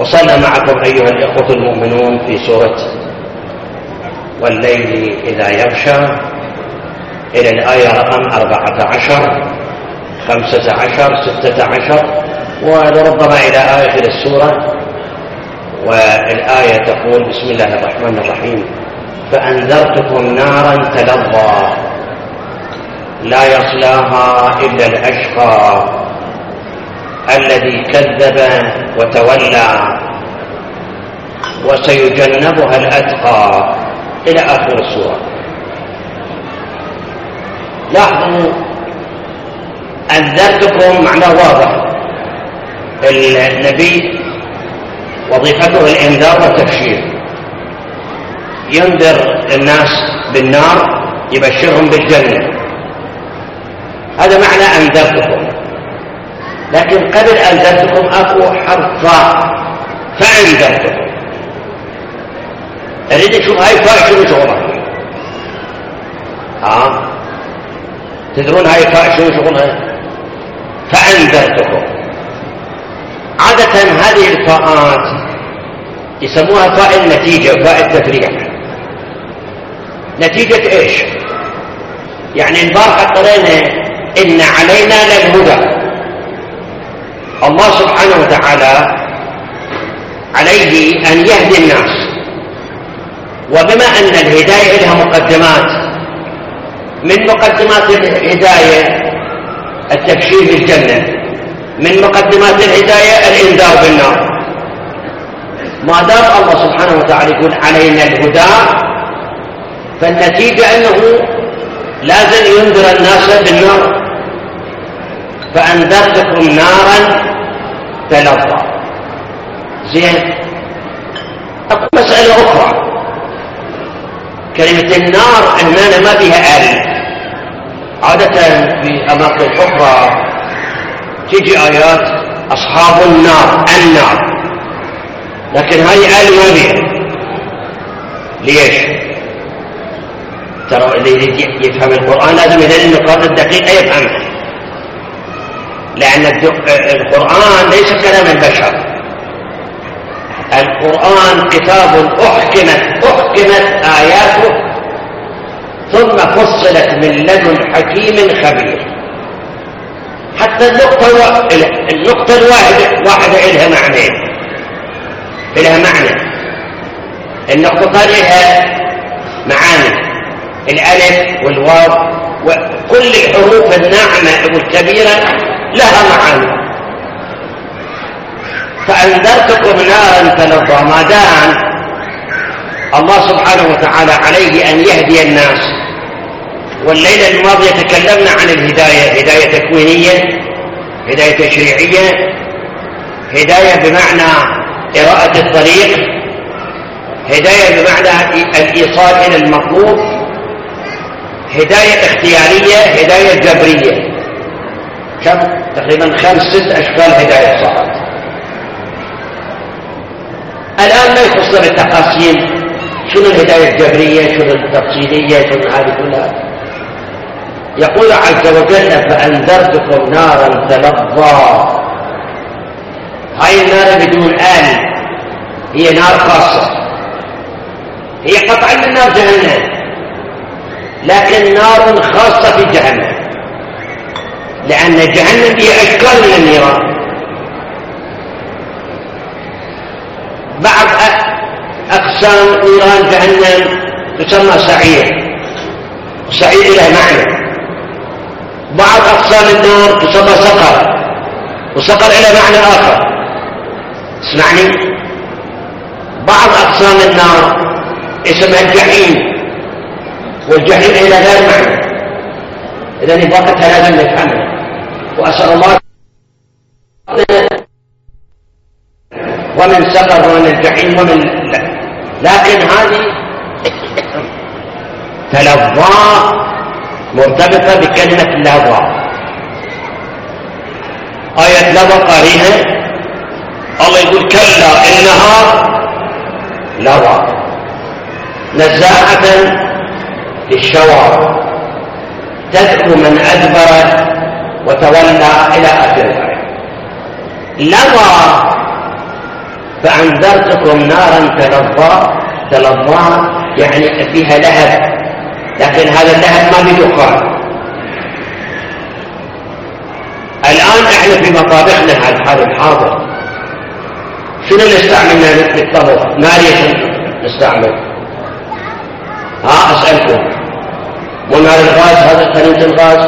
وصلنا معكم أيها الإخوة المؤمنون في سورة والليل إذا يغشى إلى الآية رقم 14 15 16 ولربما إلى آخر السورة. والآية تقول: بسم الله الرحمن الرحيم: فأنذرتكم نارا تلظى لا يصلاها إلا الأشقى الذي كذب وتولى وسيجنبها الأتقى إلى آخر السورة. لاحظوا أنذرتكم معناه واضح. النبي وظيفته الإنذار والتبشير، ينذر الناس بالنار يبشرهم بالجنة، هذا معنى أنذرتكم. لكن قبل أنذرتكم أكو حرف فاء، فأنذرتكم. أريد أشوف هاي فاء شنو شغلها؟ تدرون هاي فاء شنو شغلها؟ فأنذرتكم. عادة هذه الفاءات يسموها فاء النتيجة، فاء التفريع. نتيجة إيش؟ يعني البارحة قرينا إن علينا للهدى. الله سبحانه وتعالى عليه أن يهدي الناس، وبما أن الهداية لها مقدمات، من مقدمات الهداية التبشير بالجنة، من مقدمات الهداية الإنذار بالنار. ما دام الله سبحانه وتعالى يقول علينا الهدى، فالنتيجة أنه لازم ينذر الناس بالنار. فأنذرتكم نارا تلظى. زين، أقول مسألة أخرى. كلمة النار هنا ما فيها آل. عادة في أماكن أخرى تيجي آيات أصحاب النار، النار، لكن هاي آل ما فيها. ليش؟ ترى اللي يفهم القرآن لازم يدل النقاط الدقيقة يفهمها، لأن القرآن ليس كلام البشر. القرآن كتاب أحكمت آياته ثم فصلت من لدن حكيم خبير. حتى النقطة الواحدة إلها معنى، النقطتان لها معاني، الألف والواو وكل الحروف الناعمة والكبيرة لها معاني. فأنذرتكم نارا تلظى. ما دام الله سبحانه وتعالى عليه أن يهدي الناس، والليلة الماضية تكلمنا عن الهداية، هداية تكوينية، هداية تشريعية، هداية بمعنى قراءة الطريق، هداية بمعنى الإيصال إلى المطلوب، هداية اختيارية، هداية جبرية. كم؟ تقريبا 5-6 أشكال هداية صارت. الآن ما يخص بالتقاسيم، شنو الهداية الجبرية، شنو التفصيلية، شنو هذه كلها. يقول عز وجل: فأنذرتكم نارا تلظى. هاي النار بدون آل، هي نار خاصة، هي قطعا من نار جهنم، لكن نار خاصة في جهنم، لأن جهنم هي أشكال من النيران. بعض أقسام نيران جهنم تسمى سعير، سعير له معنى. بعض أقسام النار تسمى سقر، وسقر له معنى آخر. اسمعني، بعض أقسام النار اسمها الجحيم، والجحيم إلى غير معنى. إذن إضافتها لازم نفهمها، وأسأل الله ومن سقر ومن الجحيم ومن لكن هذه تلظى مرتبطة بكلمة لظى. آية لظى قارئها الله يقول: كلا إنها لظى نزاعة للشوى تدعو من أدبر وتولى إلى آخر الآية. لظى فأنذرتكم نارا تلظى يعني فيها لهب، لكن هذا اللهب ما بدخان. الآن احنا في مطابخنا على الحال الحاضر شنو اللي استعملنا للطبخ؟ نار نستعمل؟ أسألكم، مو نار الغاز؟ هذا قنينة الغاز،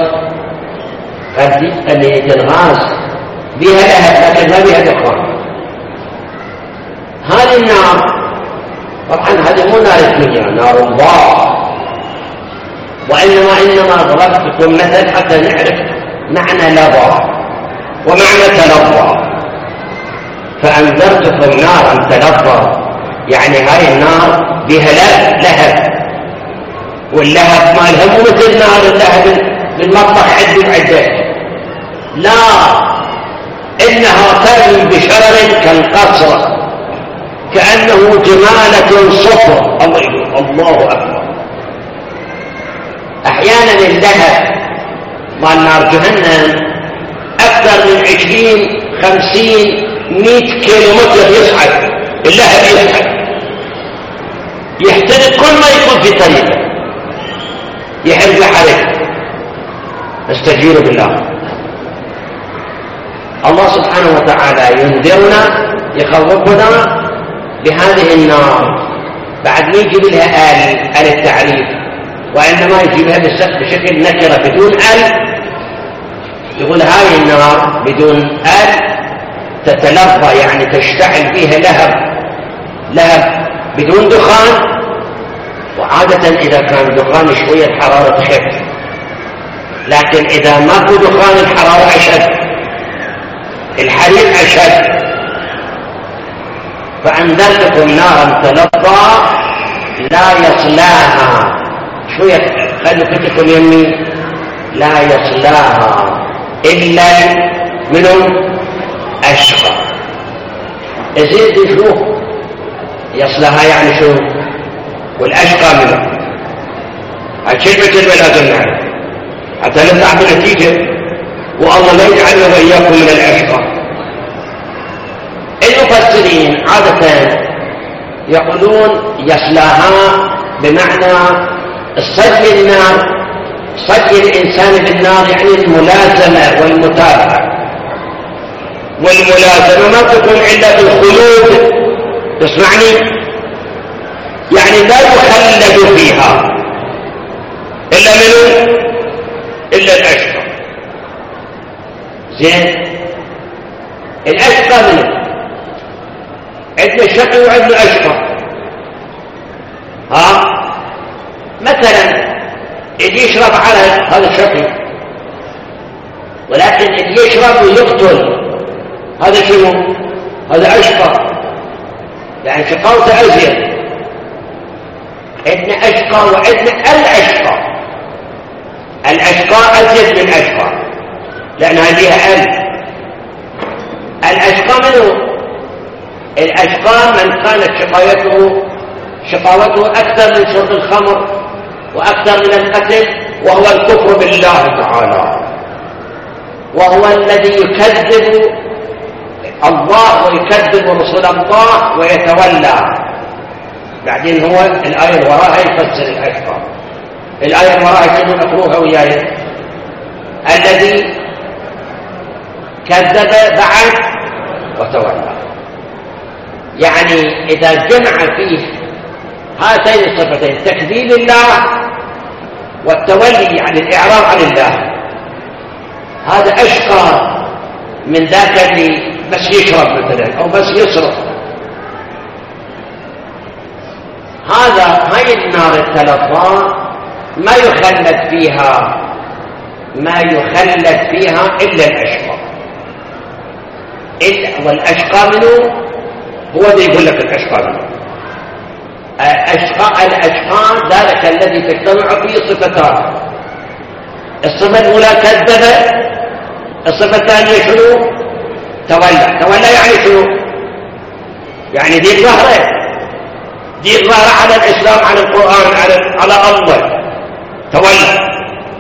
قنينة الغاز بها لهب لكن ما بها دخان. هذه النار طبعا هذه مو نار الدنيا، نار الله، وإنما ضربتكم مثل حتى نعرف معنى لظى ومعنى تلظى. فأنذرتكم نارا تلظى يعني هاي النار بها لهب، واللهب مالها مو مثل نار اللهب بالمطبخ عدة، لا، إنها ترمي بشرر كالقصر كأنه جمالة صفر. الله أكبر. أحيانا اللهب مال نار جهنم أكثر من 20 50 100 كيلومتر يصعد، اللهب يصعد يحترق كل ما يكون في طريقه، يحرق حرق. استجيروا بالله. الله سبحانه وتعالى ينذرنا يخوفنا بهذه النار، بعد ما يجيب لها آل التعريف، وإنما يجيبها بشكل نكرة بدون آل. يقول هاي النار بدون آل تتلظى يعني تشتعل فيها لهب بدون دخان. وعادة إذا كان دخان شوية الحرارة تخف، لكن إذا ما في دخان الحرارة أشد، الحريق أشد. فأنذرتكم نارا تلظى لا يصلاها، شوية خلوا فتكم يمي، لا يصلاها إلا منهم أشقى. يزيد شوف يصلها يعني شو، والأشقى منه الكلمة لازم نعرف حتى نطلع بنتيجة، والله لا يجعلنا وإياكم من الأشقى. المفسرين عادة يقولون يصلاها بمعنى صد النار، صد الإنسان بالنار يعني الملازمة والمتابعة، والملازمة ما تكون إلا بالخلود، تسمعني؟ يعني لا يخلد فيها إلا منه إلا الأشقى. زين، الأشقى منه عندنا شقي وعندنا أشقى. مثلا اللي يشرب على هذا شقي، ولكن اللي يشرب ويقتل هذا شنو؟ هذا أشقى، يعني شقاوته أزيد. عندنا أشقى وعندنا الأشقى. الأشقى أزيد من أشقى لأنها لها الأشقى منه؟ الأشقى من كانت شقاوته أكثر من شرب الخمر وأكثر من القتل، وهو الكفر بالله تعالى، وهو الذي يكذب الله ويكذب رسول الله ويتولى. بعدين هو الآية اللي وراها يفسر الأشقى. الآية اللي وراها شنو نقروها وياي؟ الذي كذب بعد وتولى. يعني إذا جمع فيه هاتين الصفتين، تكذيب الله والتولي يعني الإعراض عن الله، هذا أشقى من ذاك اللي بس يشرب مثلا أو بس يصرف. هاي النار التلظى ما يخلد فيها إلا الأشقى. والأشقى منه هو اللي يقول لك الأشقى منه. الأشقى ذلك الذي تجتمع فيه صفتان. الصفة الأولى كذب، الصفة الثانية شنو؟ تولى يعني شنو؟ يعني دي ظهره على الإسلام، على القرآن، على الله، تولى.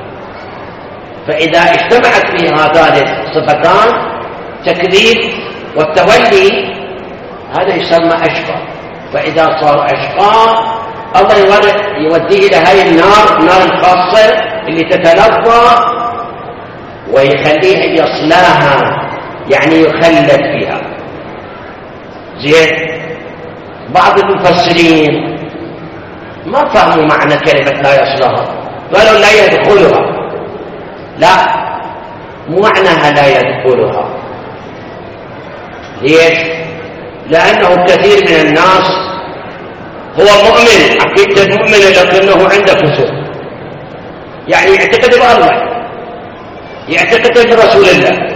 فإذا اجتمعت في هذان الصفتان تكذيب والتولي، هذا يسمى أشقى. فإذا صار أشقى الله يوديه إلى هاي النار الخاصة اللي تتلظى ويخليه يصلاها، يعني يخلد فيها. زين. بعض المفسرين ما فهموا معنى كلمة لا يصلاها، قالوا لا يدخلها. لا، مو معناها لا يدخلها. ليش؟ لأنه كثير من الناس هو مؤمن، عقيدة مؤمن، لكنه عنده كسر، يعني يعتقد بالله، يعتقد برسول الله،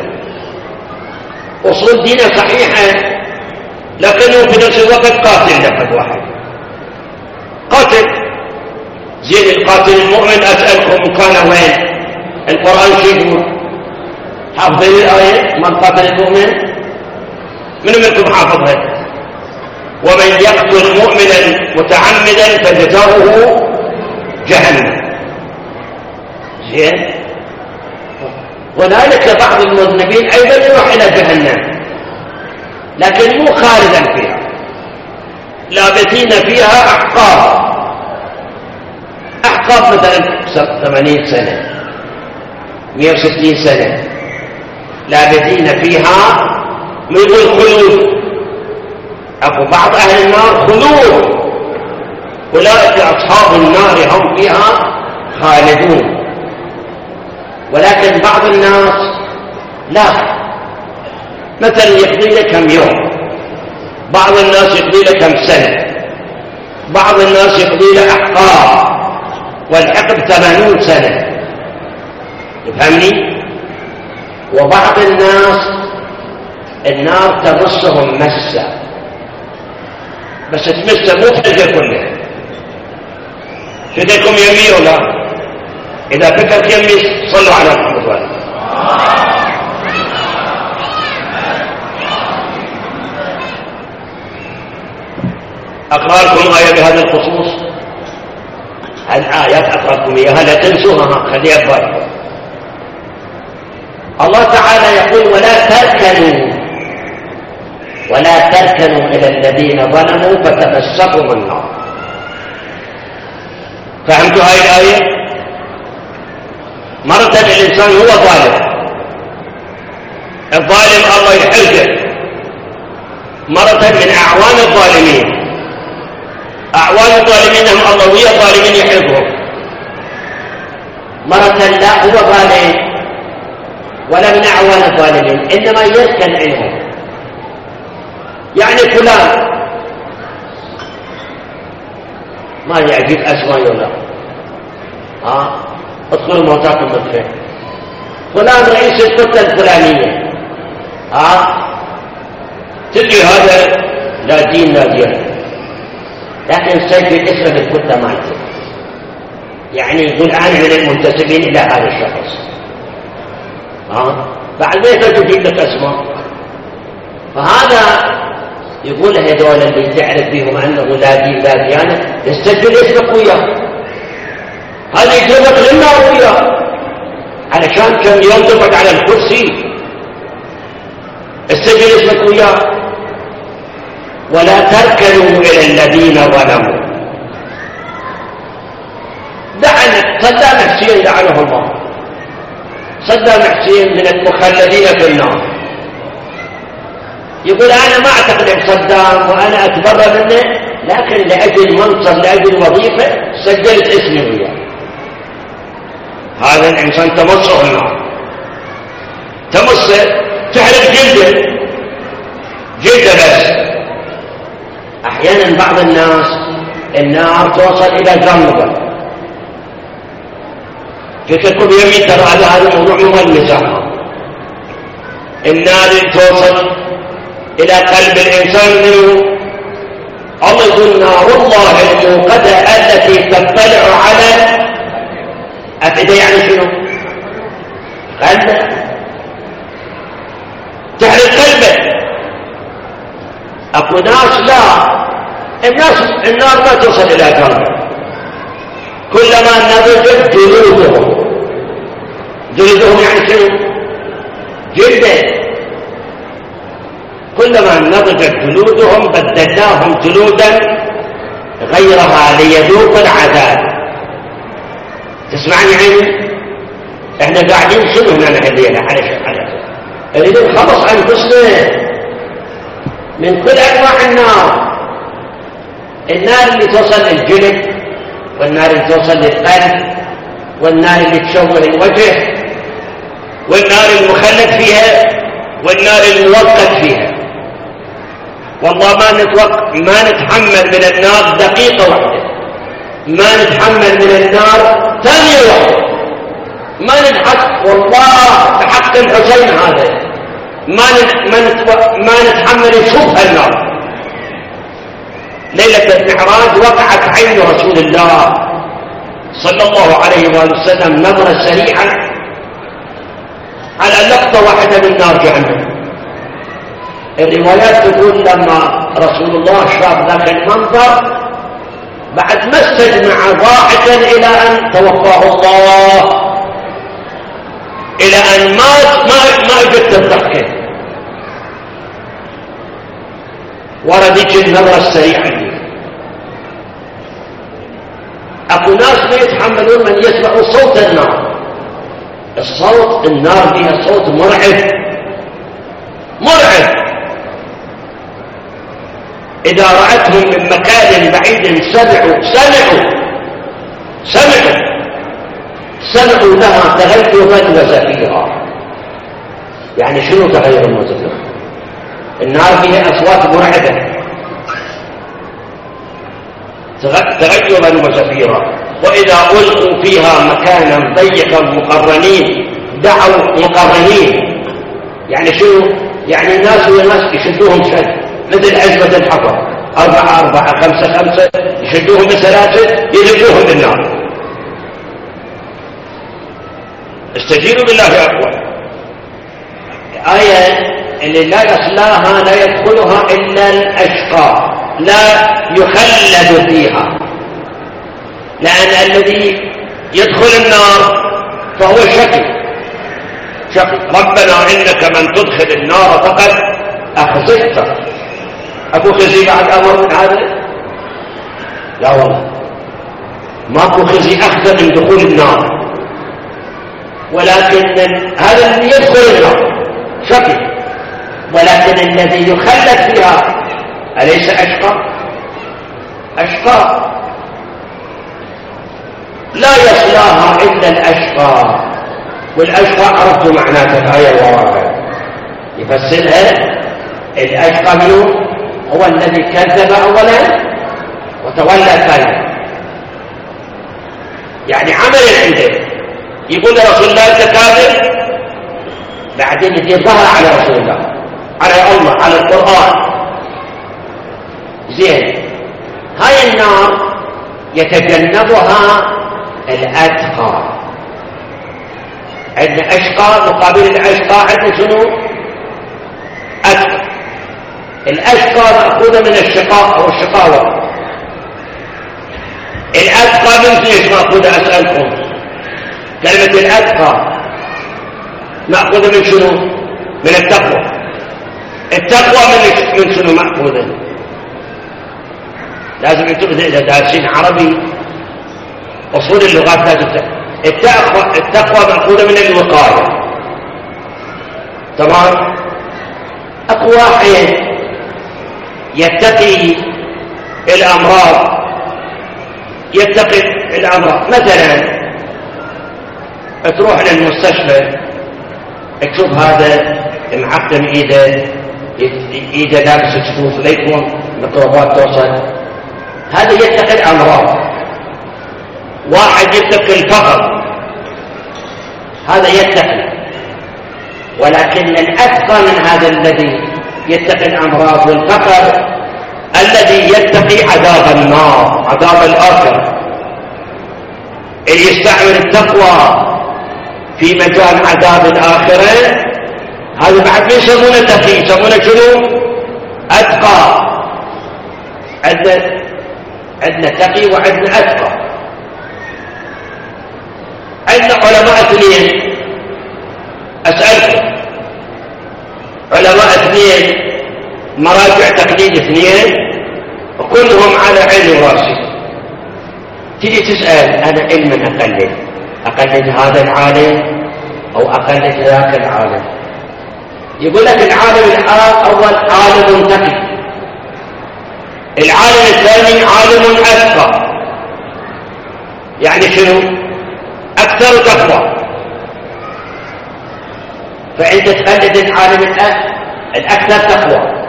أصول دينه صحيحة، لكنه في نفس الوقت قاتل لفظ واحد، قاتل. زين، القاتل المؤمن أسألكم كان وين؟ القرآن شو يقول؟ حافظين الآية من قاتل المؤمن؟ من منكم حافظها؟ ومن يقتل مؤمنا متعمدا فجزاؤه جهنم. زين. وذلك بعض المذنبين أيضا يروح إلى جهنم، لكن مو خالدا فيها، لابثين فيها أحقاب. أحقاب مثلا 80 سنة 160 سنة لابثين فيها، من الخلود. أبو بعض أهل النار خلود، أولئك أصحاب النار هم فيها خالدون. ولكن بعض الناس لا، مثلا يقضي له كم يوم، بعض الناس يقضي له كم سنة، بعض الناس يقضي له أحقاب، والحقب 80 سنة. تفهمني؟ وبعض النار تمسهم مسة، بس تمسه مو تلقى كله. فكركم يمي ولا؟ إذا فكرك يمي صلوا على محمد وآله. أقرأ لكم آية بهذا الخصوص. الآيات أقرأ لكم إياها لا تنسوها، خليها ببالكم. الله تعالى يقول ولا تركنوا إلى الذين ظلموا فتمسكهم النار. فهمتوا هاي الآية؟ مرة الإنسان هو ظالم، الظالم الله يحرقه. مرة من أعوان الظالمين، أعوان الظالمين هم الله ويا الظالمين يحرقهم. مرة لا هو ظالم ولا من أعوان الظالمين، إنما يركن عنهم. يعني فلان ما يعجب أسماء ولا ادخلوا موتاكم بالخير. فلان رئيس الكتلة الفلانية، تلقي هذا لا دين لا دين، لكن سجل اسم الكتلة مالته، يعني يقول أنا من المنتسبين إلى هذا الشخص. بعد ما تجيب لك اسماء. فهذا يقول هذول اللي تعرف بهم أنه لا دين لا ديانة، يستجل اسمك وياه، هذا يجيبك للنار وياه، علشان كم يوم تقعد على الكرسي. استجل اسمك وياه. ولا تركنوا إلى الذين ظلموا. صدام حسين لعنه الله، صدام حسين من المخلدين في النار. يقول أنا ما أعتقد بصدام وأنا أتبرى منه، لكن لأجل منصب لأجل وظيفة سجلت اسمي وياه. هذا الإنسان تمسه النار، تمسه تحرق جلده بس. أحيانا بعض النار توصل إلى جنبه. فكركم يمين ترى على هذا الموضوع مغلسة. النار توصل إلى قلب الإنسان منه. الله يقول نار الله الموقدة التي تطلع على أفئدة، يعني شنو؟ قلبه، تحرق قلبه. أكو ناس لا، النار ما توصل إلى قلبه، كلما نضجت جلودهم يعني شنو؟ جلده، كل كلما نضجت جلودهم بدلناهم جلودا غيرها ليذوقوا العذاب. تسمعني عيني؟ احنا قاعدين شنو هنا الليلة على نريد نخلص انفسنا من كل انواع النار. النار اللي توصل للجلد، والنار اللي توصل للقلب، والنار اللي تشوه الوجه، والنار المخلد فيها، والنار الموقت فيها. والله ما نتحمل من النار دقيقة واحدة، ما نتحمل من النار ثانية واحدة، ما نضحك والله بحق الحسين هذا ما نتحمل نشوف النار. ليلة المعراج وقعت عين رسول الله صلى الله عليه وآله وسلم نظرة سريعة على لقطة واحدة من نار جهنم. الروايات تقول لما رسول الله شاف ذاك المنظر بعد ما استجمع ضاحكا إلى أن توفاه الله، إلى أن مات ما أجدت الضحكة. وردت النظرة السريعة دي. أكو ناس ما يتحملون من يسمعوا صوت النار. الصوت النار بها صوت مرعب مرعب. إذا رأتهم من مكان بعيد سمعوا لها تغيرا وزفيرا. يعني شنو تغير وزفيرا؟ النار بها أصوات مرعبة، تغيرا وزفيرا. وإذا ألقوا فيها مكانا ضيقا مقرنين دعوا مقرنين. يعني شنو؟ يعني الناس يشدوهم شد مثل عزبة الحطب، 4 4 5 5 يشدوهم بسلاسل يلقوهم بالنار. استجيروا بالله يا أخوان. آية اللي لا يصلاها لا يدخلها إلا الأشقى، لا يخلد فيها. لأن الذي يدخل النار فهو شقي. ربنا إنك من تدخل النار فقد أخزيته. أكو خزي بعد أمر من هذا؟ لا والله، ماكو خزي أخزى من دخول النار. ولكن هذا الذي يدخل النار شقي، ولكن الذي يخلد فيها أليس أشقى؟ لا يصلاها إلا الأشقى. والأشقى عرفت معناه في الآية الواقع يفسرها. الأشقى منه هو الذي كذب أولا وتولى ثانيا. يعني عمل عنده يقول لرسول الله أنت كاذب، بعدين يدير ظهر على رسول الله، على الله، على القرآن. زين، هاي النار يتجنبها الأتقى. عندنا أشقى مقابل الأشقى عندنا شنو؟ أتقى. الأشقى مأخوذة من الشقاء أو الشقاوة. الأتقى من ايش مأخوذة؟ أسألكم. كلمة الأتقى مأخوذة من شنو؟ من التقوى. التقوى من شنو مأخوذة؟ لازم انتم إذا دارسين عربي أصول اللغات لازم التقوى مأخوذة من الوقاية. تمام؟ أكو واحد يتقي الأمراض، مثلا تروح للمستشفى تشوف هذا معقم ايده لابس جفوف ليكون ميكروبات توصل، هذا يتقي الأمراض. واحد يتقي الفقر، هذا يتقي. ولكن الأتقى من هذا الذي يتقي الأمراض والفقر الذي يتقي عذاب النار، عذاب الآخرة. اللي يستعمل التقوى في مجال عذاب الآخرة هذا بعد يسمونه تقي، يسمونه شنو؟ أتقى. عندنا تقي وعندنا أتقى. عندنا علماء اثنين، أسألكم علماء اثنين مراجع تقليد 2 وكلهم على عيني وراسي. تيجي تسأل أنا علما أقلد هذا العالم أو أقلد ذاك العالم؟ يقول لك العالم الأول عالم تقي، العالم الثاني عالم أتقى. يعني شنو؟ أكثر تقوى. فأنت تقلد العالم الأكثر تقوى.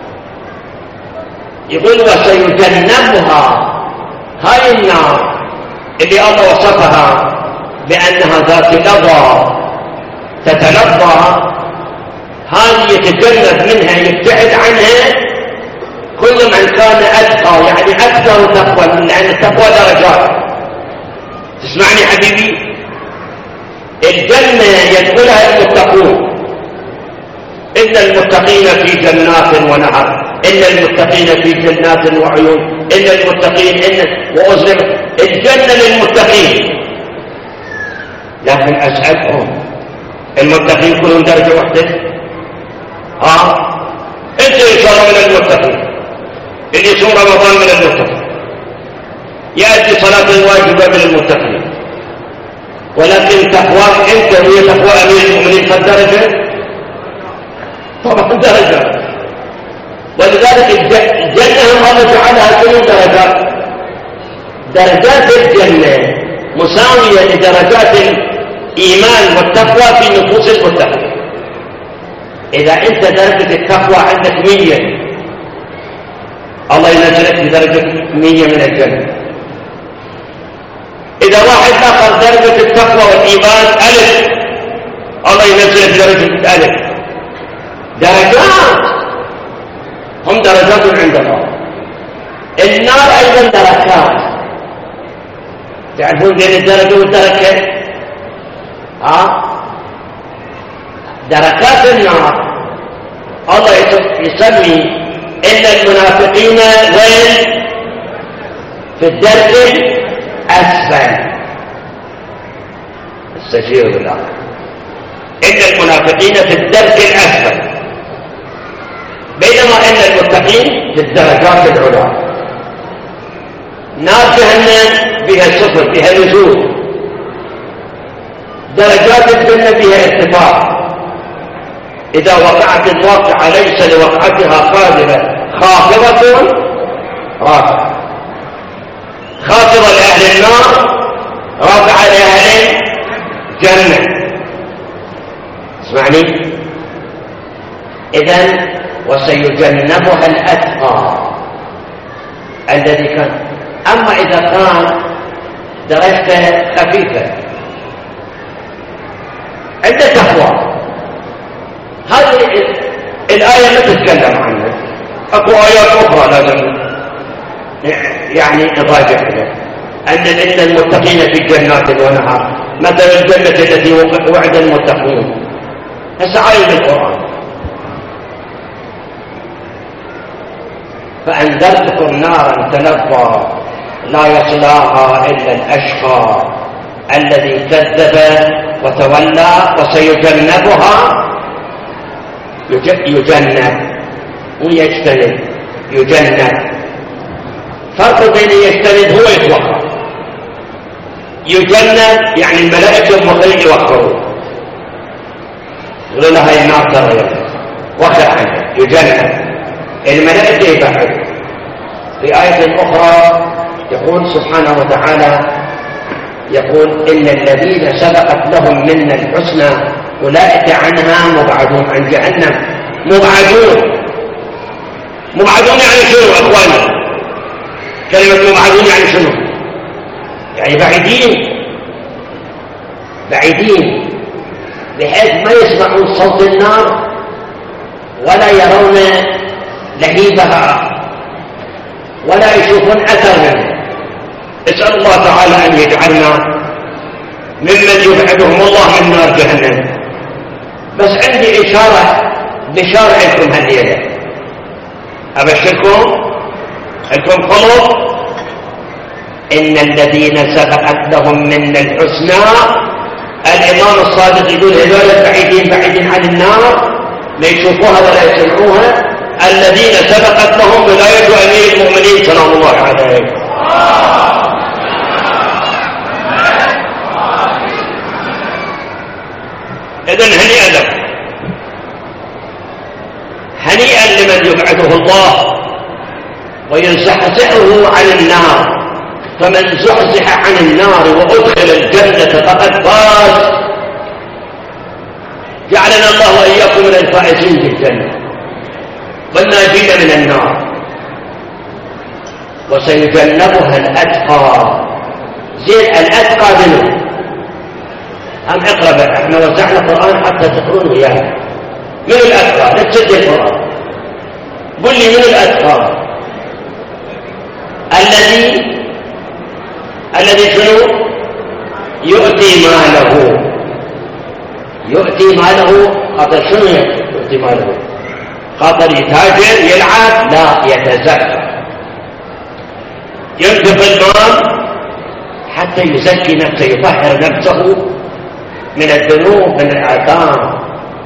يقول وسيجنبها، هاي النار اللي الله وصفها بأنها ذات لظى تتلظى، هذه يتجنب منها يبتعد عنها كل من كان أتقى، يعني أكثر تقوى، لأن التقوى درجات. تسمعني حبيبي؟ الجنة يدخلها المتقون، إن المتقين في جنات ونهر، إن المتقين في جنات وعيون، إن المتقين وأزلم الجنة للمتقين. لكن أسألكم، المتقين كلهم درجة واحدة؟ أنت إن شاء الله من المتقين، اللي يصوم رمضان من المتقين، يأتي صلاة الواجبة من المتقين، ولكن تقواك أنت وهي تقوى أمير المؤمنين قد درجة؟ طبعا درجة. ولذلك الجنة الله جعلها كل درجات. درجات الجنة مساوية لدرجات الإيمان والتقوى في نفوس المتقين. إذا أنت درجة التقوى عندك 100، الله ينزلك بدرجة 100 من الجنة. إذا واحد آخر درجة التقوى والإيمان 1000، الله ينزلك درجة 1000. درجات، هم درجات عند الله. النار أيضا دركات. تعرفون بين الدرجة والدركة؟ دركات النار الله يسمي إن المنافقين وين؟ في الدرك الأسفل. استجيروا بالله. إن المنافقين في الدرك الأسفل، بينما إن المتقين في الدرجات العلى. نار جهنم بها صفر، بها نزول. درجات الجنة بها ارتفاع. إذا وقعت الواقعة ليس لوقعتها قادرة خافضة رافعة. خافضة لأهل النار، رافعة لأهل الجنة. اسمعني. إذن وسيجنبها الأتقى الذي كان. أما إذا كان درجته خفيفة عند تقوى، هذه الآية ما تتكلم عنها. أكو آيات أخرى لازم يعني نراجعها. أن المتقين في جنات ونهر، مثل الجنة التي وعد المتقون. هسه آية القرآن. فأنذرتكم نارا تلظى لا يصلاها إلا الأشقى الذي كذب وتولى وسيجنبها. يجنب ويجتنب. يجنب، فرق بين يجتنب هو يتوخر. يجنب يعني الملائكة المخرج يوخرون، يقولون لها هي النار ترى وخر عنها. يجنب الملائكة يبعد. في آية أخرى يقول سبحانه وتعالى، يقول إن الذين سبقت لهم منا الحسنى أولئك عنها مبعدون. عن جهنم مبعدون. مبعدون يعني شنو أخواني؟ كلمة مبعدون يعني شنو؟ يعني بعيدين. بعيدين بحيث ما يسمعون صوت النار ولا يرون لهيبها ولا يشوفون أثر منه. اسأل الله تعالى أن يجعلنا ممن يبعدهم الله من نار جهنم. بس عندي بشارة لكم هالليلة، أبشركم لكم خلق. إن الذين سبقت لهم من الحسنى، الإمام الصادق يقول هذول بعيدين عن النار، لا يشوفوها ولا يسمعوها، الذين سبقت لهم ولاية أمير المؤمنين سلام الله عليه. إذن هنيئا له، هنيئا لمن يبعده الله ويزحزحه عن النار. فمن زحزح عن النار وأدخل الجنة فقد فاز. جعلنا الله وإياكم من الفائزين في الجنة والناجين من النار. وسيجنبها الأتقى. زين الأتقى منه. هم اقرأ بقى، احنا وزعنا القرآن حتى تقرون ويانا. من الأتقى؟ لا تسد القرآن. قل لي من الأتقى؟ الذي شنو؟ يؤتي ماله. يؤتي ماله خاطر شنو يؤتي ماله؟ خاطر يتاجر يلعب؟ لا، يتزكى. ينفق المال حتى يزكي نفسه، يطهر نفسه من الذنوب من الآثام.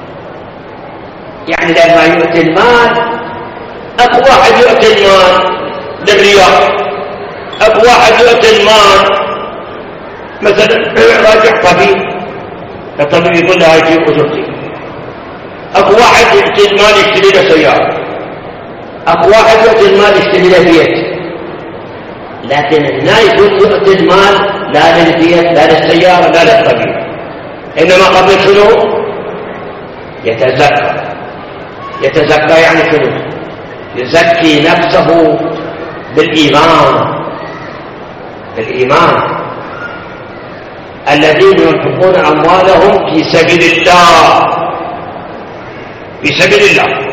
يعني لما يؤتي المال، أكو واحد يؤتي المال للرياء، أكو واحد يؤتي المال مثلا راجع طبيب، الطبيب يقول له هاي جيب أجرتي. أكو واحد يؤتي المال يشتري له سيارة، أكو واحد يؤتي المال يشتري له بيت. لكن هنا يقول يؤتي المال لا للبيت لا للسيارة لا للطبيب، إنما قبل شنو؟ يتزكى. يتزكى يعني شنو؟ يزكي نفسه بالإيمان. بالإيمان. الذين ينفقون أموالهم في سبيل الله. في سبيل الله.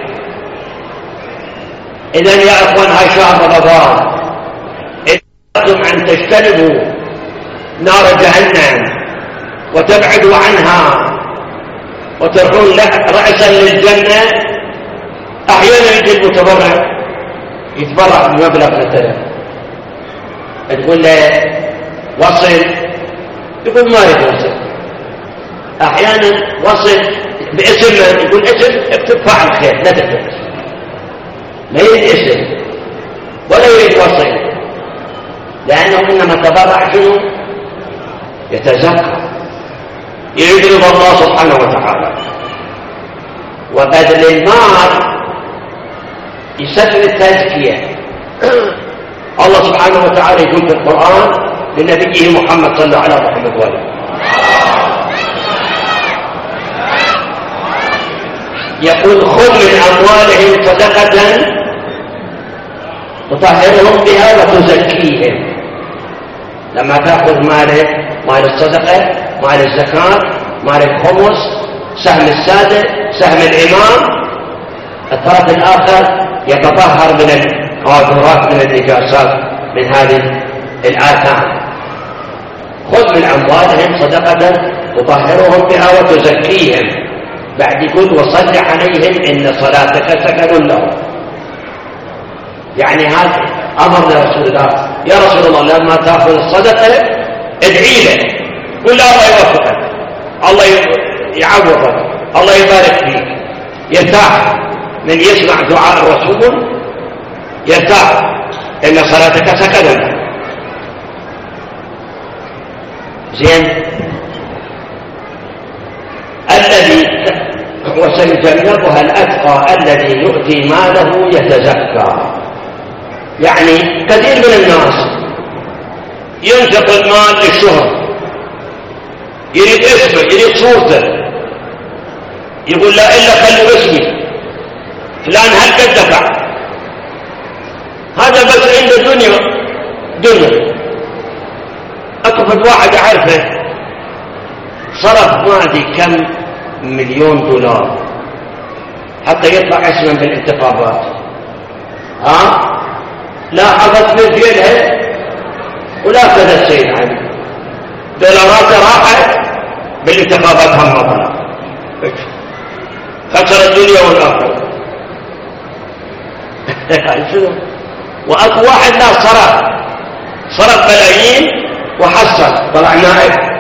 إذن يا أخوان هاي شهر رمضان، إذا أردتم أن تجتنبوا نار جهنم وتبعدوا عنها وترحون رأسا للجنة، أحيانا يجي المتبرع يتبرع بمبلغ مثلا، تقول له وصل، يقول ما يريد وصل. أحيانا وصل باسم، يقول اسم اكتب فاعل خير لا تكتب، ما يريد اسم ولا يريد وصل، لأنه إنما تبرع شنو؟ يتزكى، يريد رضا الله سبحانه وتعالى. وبذل المال يسبب التزكية. الله سبحانه وتعالى يقول في القرآن لنبيه محمد صلى الله عليه وسلم، يقول خذ من أموالهم صدقة تطهرهم بها وتزكيهم. لما تأخذ مال الصدقة، مال الزكاة، مال الخمس، سهم السادة، سهم الإمام، الطرف الآخر يتطهر من القاذورات من النجاسات من هذه الآثام. خذ من أموالهم صدقة تطهرهم بها وتزكيهم. بعد يقول وصل عليهم إن صلاتك سكن لهم. يعني هذا أمر لرسول الله، يا رسول الله لما تأخذ الصدقة ادعي له، قل الله يوفقك، الله يعوضك، الله يبارك فيك. يرتاح من يسمع دعاء الرسول، يرتاح إن صلاتك سكن له. زين. الذي وسيجنبها الأتقى الذي يؤتي ماله يتزكى. يعني كثير من الناس ينفق المال للشهرة، يريد اسمه، يريد صورته، يقول لا إلا خلوا اسمي فلان هل قد دفع. هذا بس عنده دنيا. أكفت واحد أعرفه صرف ما أدري كم مليون دولار حتى يطلع اسما بالانتخابات. لا حفظ من جيلها ولا كذا السيد علي، دولارات راحت بالانتخابات هم مطلع، خسر الدنيا والآخرة. وأكو واحد لا صرف ملايين وحصل طلع نائب،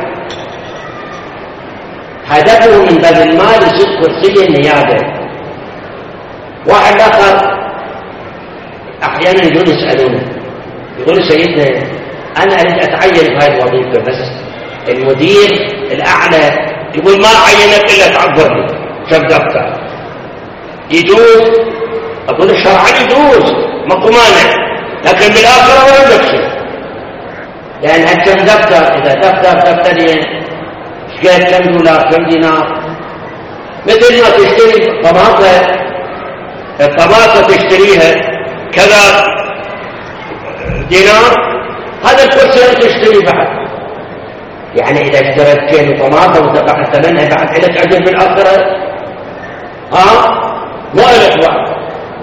هدفه من بذل المال يصير كرسي النيابة. واحد آخر أحيانا يقول يسألونه، يقول سيدنا أنا أريد أتعين بهذه الوظيفة بس المدير الأعلى يقول ما عينك إلا تعبرني شف دفتر. يجوز؟ أقول شرعا يجوز ماكو مانع، لكن بالآخرة ما عندك شيء، لأن هالكم دفتر إذا دفترين شقد كم دولار كم دينار، مثل ما تشتري الطماطة تشتريها كذا دينار، هذا الكرسي أنت تشتري بعد. يعني إذا اشتريت كيلو طماطة ودفع ثمنها بعد إلك أجر بالآخرة، ما إلك بعد.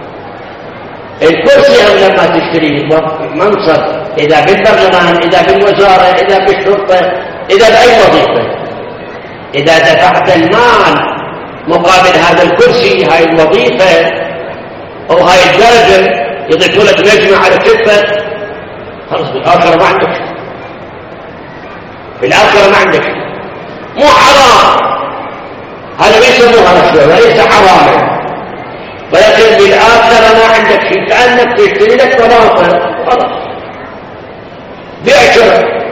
الكرسي هم لما تشتري منصب، إذا بالبرلمان، إذا بالوزارة، إذا بالشرطة، إذا بأي وظيفة، إذا دفعت المال مقابل هذا الكرسي، هاي الوظيفة أو هاي الدرجة، يضيفوا لك نجمة على كتفك، خلص بالآخرة ما عندك شيء، بالآخرة ما عندك شيء. مو حرام، هذا ما يسموها رشوة وليس حراما، ولكن بالآخرة ما عندك شيء، كأنك تشتري لك طماطم خلاص بيع شرع.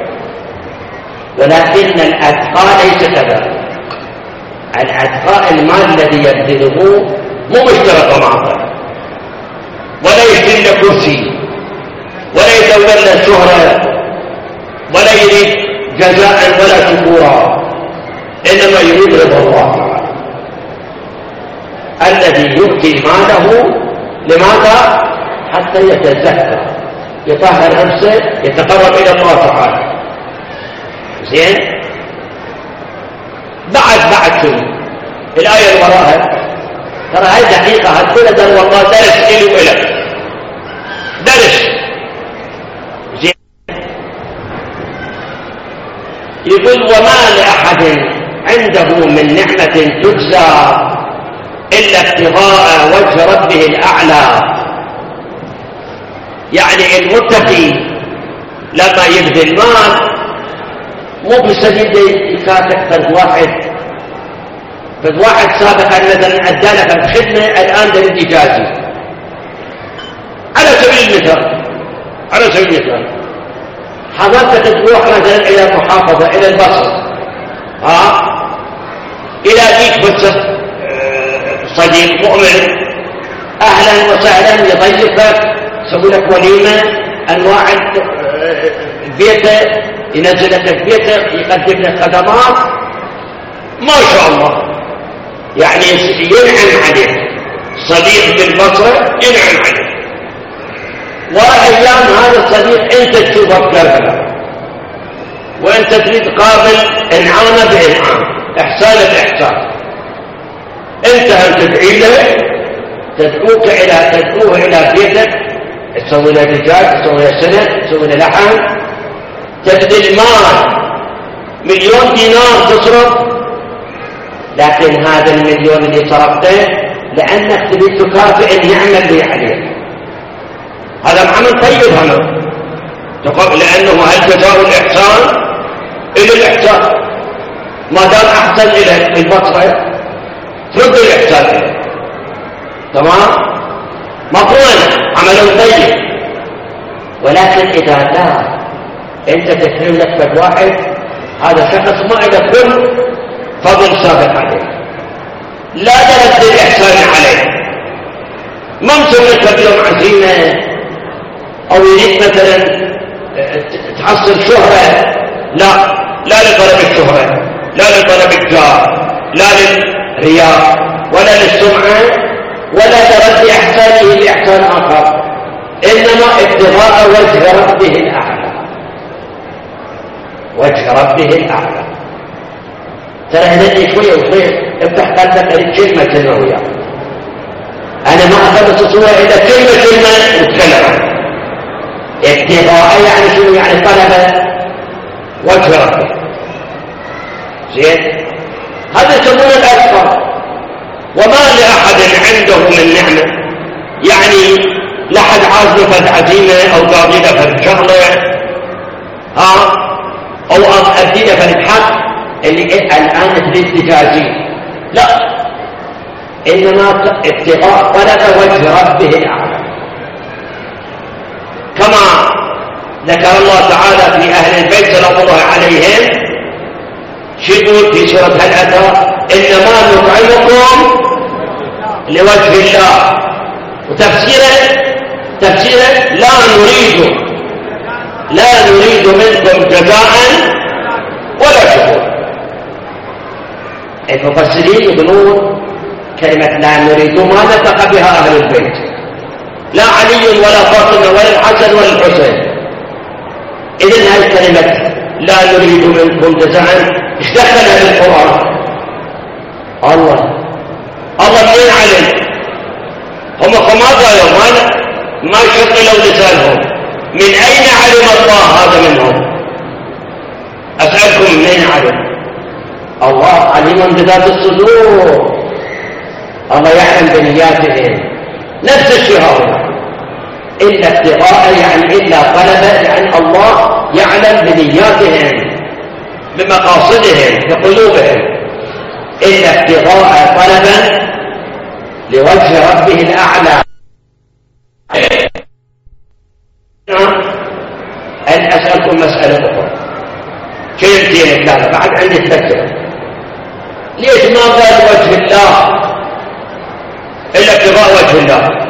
ولكن الأتقى ليس كذلك. الأتقى المال الذي يبذله مو مشترى طماطم ولا يشتري له كرسي ولا يدور له شهرة ولا يريد جزاء ولا شكورا، إنما يريد رضا الله تعالى. الذي يؤتي ماله لماذا؟ حتى يتزكى، يطهر نفسه، يتقرب إلى الله تعالى. زين؟ بعد شنو؟ الآية اللي وراها، ترى هاي دقيقة، هتقول ده والله درس إلي وإلك درس. زين؟ يقول وما لأحد عنده من نعمة تجزى إلا ابتغاء وجه ربه الأعلى. يعني المتقي لما يبذل مال مو بسبيل يكافئ فد واحد سابقا مثلا أدى لك الخدمة الآن ده يدي جازي على سبيل المثال. حضرتك تروح مثلا إلى المحافظة إلى البصرة، إلى ديك بس صديق مؤمن أهلا وسهلا يضيفك، يسوي لك وليمة، أنواع بيته، ينزل لك في بيته، يقدم لك خدمات ما شاء الله، يعني ينعم عليك. صديق بالبصرة ينعم عليك، وأيام هذا الصديق أنت تشوفه بكربلاء، وأنت تريد قابل إنعامه بإنعام، إحسانه بإحسان. أنت هم تدعي له، تدعوه إلى بيتك، تسوي له دجاج، تسوي له سنة، تسوي له لحم، تبذل مال 1,000,000 دينار تصرف، لكن هذا 1,000,000 اللي صرفته لأنك تريد تكافئ النعمة اللي عليك، هذا عمل طيب هذا، لأنه هل جزاء الإحسان إلى الإحسان، ما دام أحسن إلى البصرة ترد الإحسان إليه، تمام؟ مقرون عمل طيب. ولكن إذا لا أنت تكرم لك فد واحد، هذا شخص ما عنده كل فضل سابق عليه، لا ترد الإحسان عليه، ما مسوي لك اليوم عزيمة أو يريد مثلا تحصل شهرة، لا لطلب الشهرة، لا لطلب الجاه، لا للرياء ولا للسمعة ولا ترد إحسانه لإحسان آخر، إنما ابتغاء وجه ربه الأعلى. وجه ربه الأعلى. ترى هنالي شوية وشوية افتح قلبك للكلمة وياه. أنا ما أخلص الصورة إلا كلمة وتكلم. ابتغاء يعني شنو؟ يعني طلب وجه ربه. زين؟ هذا يسمونه الأكثر. وما لأحد عنده من نعمة، يعني لحد عازله فد عزيمة أو قاضينا فد شغلة أو أدينا فد حق اللي الآن تريد تجازيه، لا، إنما ابتغاء طلب وجه ربه الأعلى، كما ذكر الله تعالى في أهل البيت سلام الله عليهم شدوا في سورة هل أتى إنما نطعمكم لوجه الله، وتفسيره لا نريد منكم جزاء ولا شكور. المفسرين يقولون كلمة لا نريد ما نطق بها أهل البيت، لا علي ولا فاطمة ولا الحسن ولا الحسين. إذن هذه الكلمة لا نريد منكم جزاء ايش دخلها بالقرآن؟ الله منين علم؟ هم ما قالوا ما شغلوا لسانهم، من أين علم الله هذا منهم؟ أسألكم منين علم؟ الله عليم بذات الصدور، الله يعلم بنياتهم. نفس الشيء هؤلاء إلا ابتغاء يعني إلا طلب، يعني الله يعلم بنياتهم بمقاصدهم بقلوبهم، إلا ابتغاء طلبا لوجه ربه الأعلى. أن أسألكم مسألة أخرى كلمتين ثلاثة بعد عندي تفكر، ليش ما قال وجه الله إلا ابتغاء وجه الله؟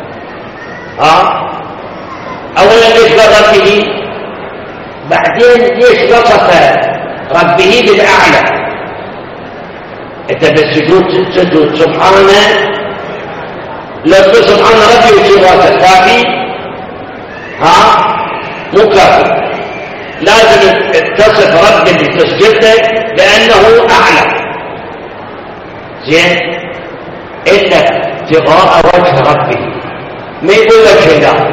أولا ليش قال ربه، بعدين ليش وصف ربه بالأعلى؟ أنت بالسجود سبحانه، لا تقول سبحان ربي وتشير راسك كافي، مو كافي، لازم تصف رب اللي تسجده بأنه أعلى. زين، إلا ابتغاء وجه ربه، ما يقول وجه الله،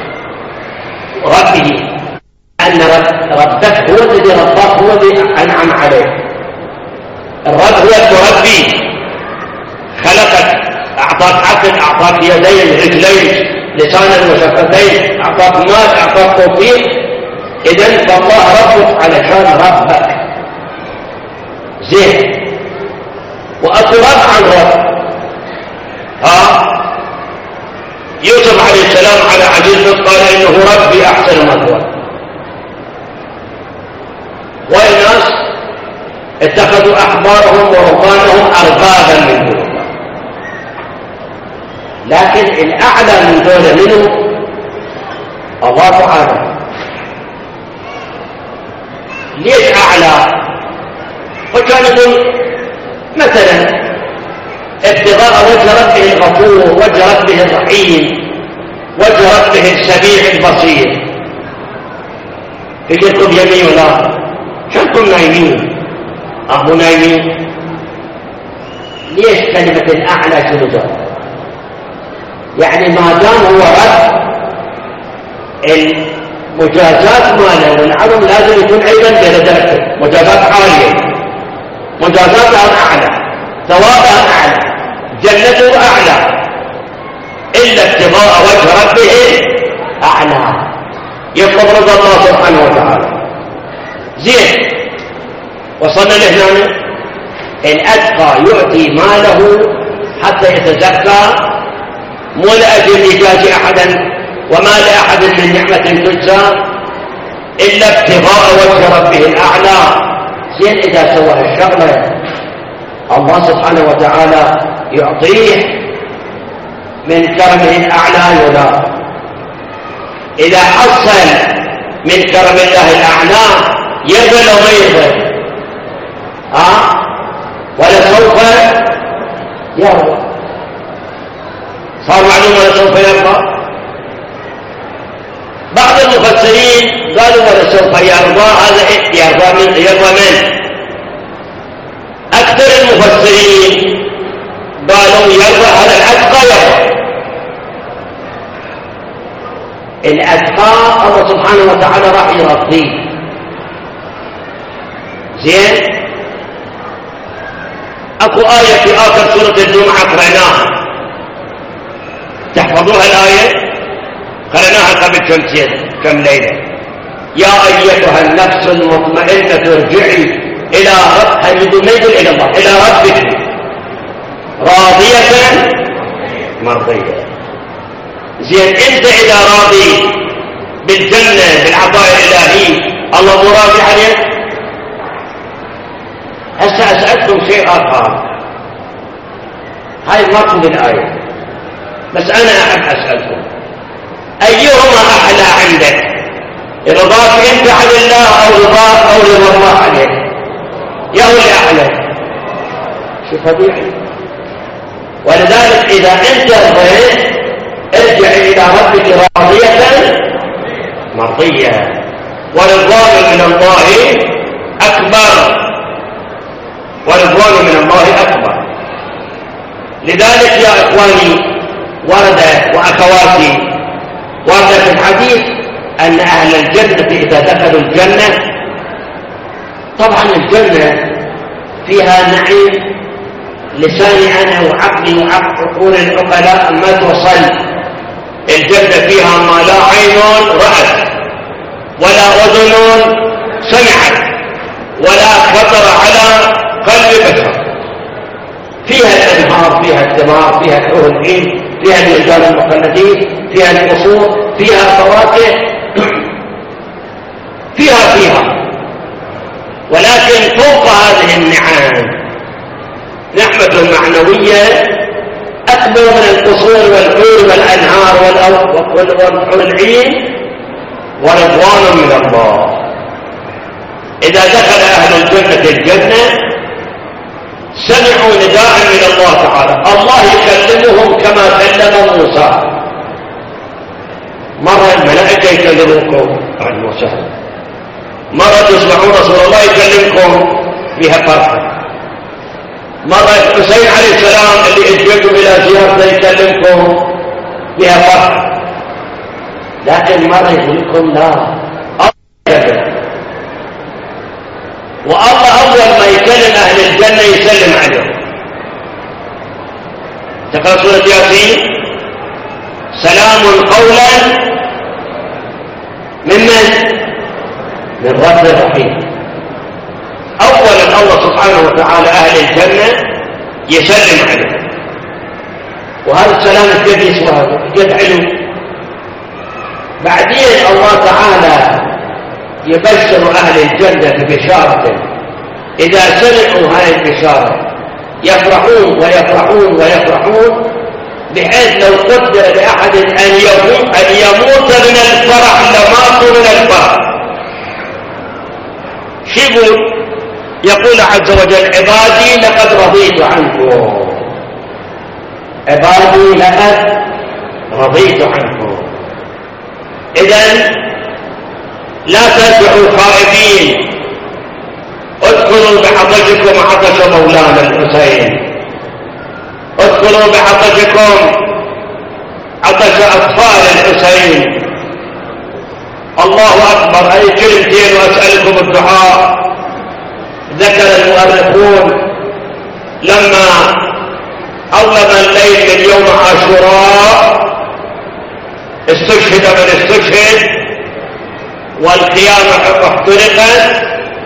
ربه، أن ربك هو الذي رباه، هو الذي أنعم عليه. الرب هو المربي، خلقك، أعطاك عقل، أعطاك يدين، رجلين، لسانا وشفتين، أعطاك مال، أعطاك توفيق. إذن فالله ربك علشان ربك. زين، وأكو رب عن رب. يوسف عليه السلام على عزيز قال إنه ربي أحسن مثوى، والناس اتخذوا أحبارهم ورهبانهم أربابا من دون الله، لكن الأعلى من دون منه الله تعالى. ليش أعلى؟ وكان يقول مثلا ابتغاء وجه ربه الغفور، وجه ربه الرحيم، وجه ربه السميع البصير. يجيكم يمين ولا شنكم نايمين؟ أهو نايمين. ليش كلمة الأعلى شنو جاء؟ يعني ما دام هو رب، المجازات ماله والعظم لازم يكون أيضا بدرجته، مجازات عالية، مجازاتها أعلى، ثوابها أعلى، جنته أعلى، إلا ابتغاء وجه ربه أعلى، يطلب رضا الله سبحانه وتعالى. زين، وصلنا لهنا. الأتقى يؤتي ماله حتى يتزكى، مو لأجل إيجاز أحدا، وما لأحد من نعمة تجزى إلا ابتغاء وجه ربه الأعلى. زين، إذا سوى الشغلة الله سبحانه وتعالى يعطيه من كرمه الأعلى ولا؟ إذا حصل من كرم الله الأعلى يقبل وما يقبل؟ ولسوف يرضى. صار معلوم ولسوف يرضى. بعض المفسرين قالوا ولسوف يرضى، هذا يرضى من أكثر المفسرين قالوا يرضى هذا الأتقى يرضى. الأتقى الله سبحانه وتعالى راح يرضيه. زين، أكو آية في آخر سورة الجمعة قرأناها، تحفظوها الآية؟ قرأناها قبل كم ليلة. يا أيتها النفس المطمئنة ارجعي إلى ربك، إلى الله، إلى ربك راضية مرضية. زين انت اذا راضي بالجنة بالعطاء الالهي الله مو راضي عليك؟ هسه اسألكم شيء اخر، هاي ماكو بالآية بس انا احب اسألكم ايهما احلى عندك؟ رضاك انت عن الله او رضاك او رضا الله عليك؟ يا هو اللي احلى؟ شو طبيعي. ولذلك اذا انت رضيت ارجع الى ربك راضية مرضية، ورضوان من الله اكبر، ورضوان من الله اكبر. لذلك يا اخواني ورد واخواتي ورد في الحديث ان اهل الجنة اذا دخلوا الجنة، طبعا الجنة فيها نعيم لساني انا وعقلي وعقول العقلاء ما توصل. الجنة فيها ما لا عين رأت ولا اذن سمعت ولا خطر على قلب بشر. فيها الانهار، فيها الثمار، فيها الحور العين، فيها الولدان المخلدين، فيها القصور، فيها فواكه، فيها ولكن فوق هذه النعم نعمة معنوية أكبر من القصور والحور والأنهار والحور العين، ورضوان من الله. إذا دخل أهل الجنة الجنة سمعوا نداء من الله تعالى، الله يكلمهم كما كلم موسى. مرة الملائكة يكلمونكم عن موسى، مرة تسمعون رسول الله يكلمكم بها فرحة، مرة الحسين عليه السلام اللي اجيتم الى زيارته يكلمكم بها فرحة. لكن مرة يقول لكم لا، والله اول ما يكلم اهل الجنة يسلم عليهم. تقرأ سورة ياسين سلام قولا ممن؟ من رب رحيم. اولا الله سبحانه وتعالى اهل الجنة يسلم عليهم، وهذا السلام قد يسوى قد علم. بعدين الله تعالى يبشر اهل الجنة ببشارة، اذا سمعوا هذه البشارة يفرحون ويفرحون ويفرحون، بحيث لو قدر لاحد ان يموت من الفرح لماتوا من الفرح. شو يقول عز وجل عبادي لقد رضيت عنكم، عبادي لقد رضيت عنكم. اذن لا ترجعوا خائبين، ادخلوا بعطشكم عطش مولانا الحسين، ادخلوا بعطشكم عطش اطفال الحسين. الله اكبر. اي كلمتين واسالكم الدعاء. ذكر المؤرخون لما اظلم الليل من يوم عاشوراء استشهد من استشهد والقيامة احترقت.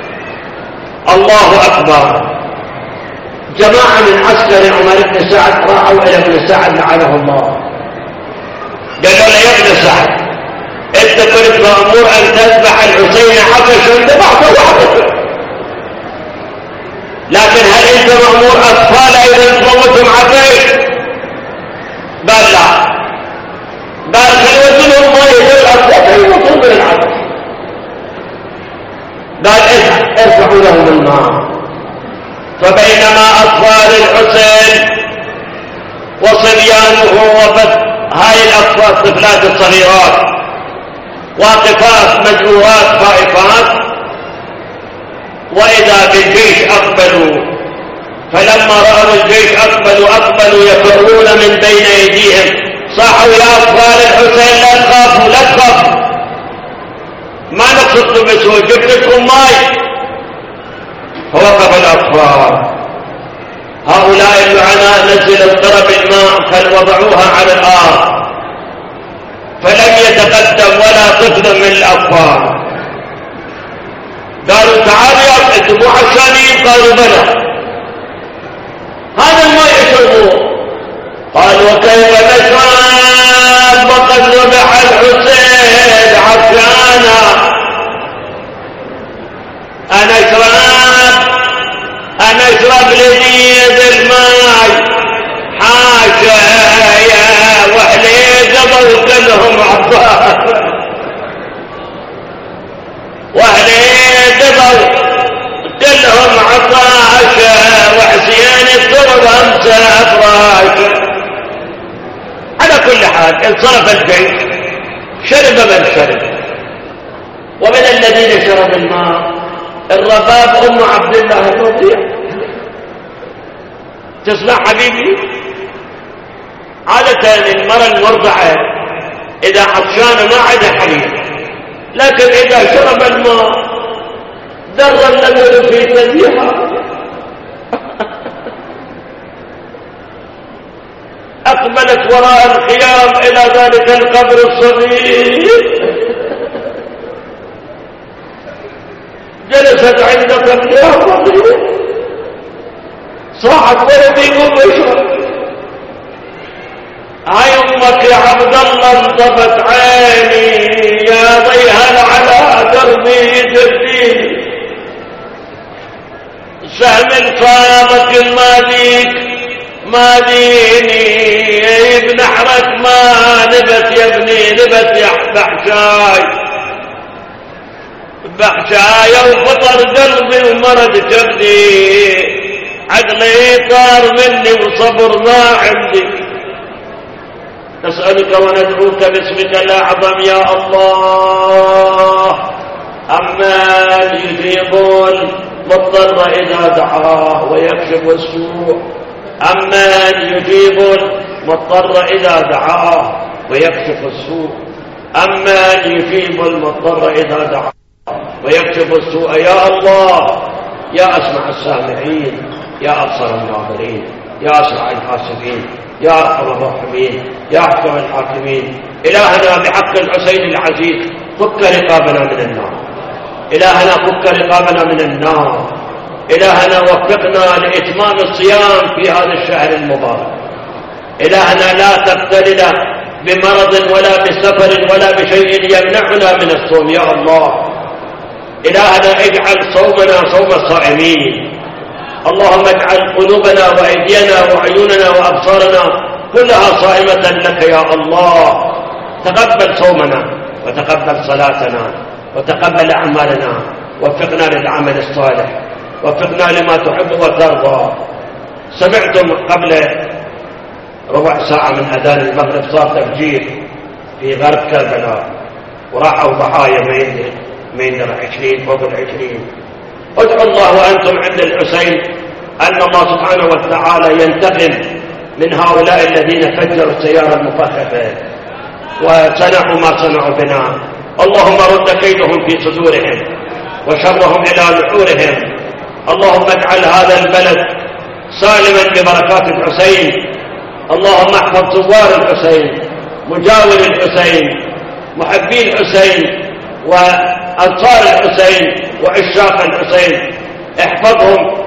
الله اكبر. جماعة من عسكر عمر بن سعد راحوا الى ابن سعد لعنه الله، قالوا له يا ابن سعد انت كنت مأمور ان تذبح الحسين عطشا ذبحته وحدك، لكن هل انت مأمور اطفال اذا تموتهم عطش؟ قال لا. قال خلوتهم ما يدل اطفال يموتون من العطش. قال ارفعوا لهم الماء. فبينما اطفال الحسين وصبيانه هاي الاطفال الطفلات الصغيرات واقفات مجروحات خائفات، واذا بالجيش اقبلوا، فلما راوا الجيش اقبلوا يفرون من بين ايديهم، صاحوا يا اطفال الحسين لا تخافوا لا تخافوا، ما نقصدكم بسوء، جبت لكم ماي. فوقف الاطفال. هؤلاء اللعناء نزلوا اضطرب الماء فوضعوها على الارض، فلم يتقدم ولا طفل من الاطفال. قالوا تعالوا يا انتم مو عشانين؟ قالوا بلى. هذا الماء يشربوه. قال وكيف الحسين عطشانا أنا أشرب لذيذ الماي حاشا يا وحلي قبل كلهم عطاش وأهلي قبل كلهم عطاشة وحسين الترب أمسى أفراشة. على كل حال انصرف الجيش شرب من شرب. ومن الذين شرب الماء الرباب أم عبد الله الرضيع. تسمع حبيبي عادة المرأة المرضعة إذا عطشانة ما عندها حليب، لكن إذا شرب الماء در اللبن في ثديها أقبلت وراء الخيام إلى ذلك القبر الصغير، جلست عند قبرها الرضيع، صاحت ولدي قوم اشرب. هاي امك يا عبد الله انطفت عيني يا ضيها على دربي جدي، سهم صامك ما ديني بنحرك ما نبت يا ابني نبت يا بحشاي وفطر قلبي ومرض كبدي، عقلي طار مني وصبر ما عندي. نسألك وندعوك باسمك الأعظم يا الله، أمن يجيب المضطر إذا دعاه ويكشف السوء، أمن يجيب المضطر إذا دعاه ويكشف السوء، أمن يجيب المضطر إذا دعاه ويكشف السوء. يا الله يا أسمع السامعين يا أبصر الناظرين يا أسرع الحاسبين يا أرحم الراحمين يا أحكم الحاكمين. إلهنا بحق الحسين العزيز فك رقابنا من النار، إلهنا فك رقابنا من النار. إلهنا وفقنا لإتمام الصيام في هذا الشهر المبارك. إلهنا لا تبتلنا بمرض ولا بسفر ولا بشيء يمنعنا من الصوم يا الله. إلهنا اجعل صومنا صوم الصائمين. اللهم اجعل قلوبنا وأيدينا وعيوننا وأبصارنا كلها صائمة لك يا الله. تقبل صومنا وتقبل صلاتنا وتقبل أعمالنا، وفقنا للعمل الصالح، وفقنا لما تحب وترضى. سمعتم قبل ربع ساعة من أذان المغرب صار تفجير في غرب كربلاء وراحوا ضحايا ما يندرى 20 فوق 20. ادعوا الله وأنتم عند الحسين أن الله سبحانه وتعالى ينتقم من هؤلاء الذين فجروا السيارة المفخخة وصنعوا ما صنعوا بنا. اللهم رد كيدهم في صدورهم وشرهم إلى نحورهم. اللهم اجعل هذا البلد سالما ببركات الحسين. اللهم احفظ زوار الحسين، مجاور الحسين، محبي الحسين وأنصار الحسين وعشاق الحسين، احفظهم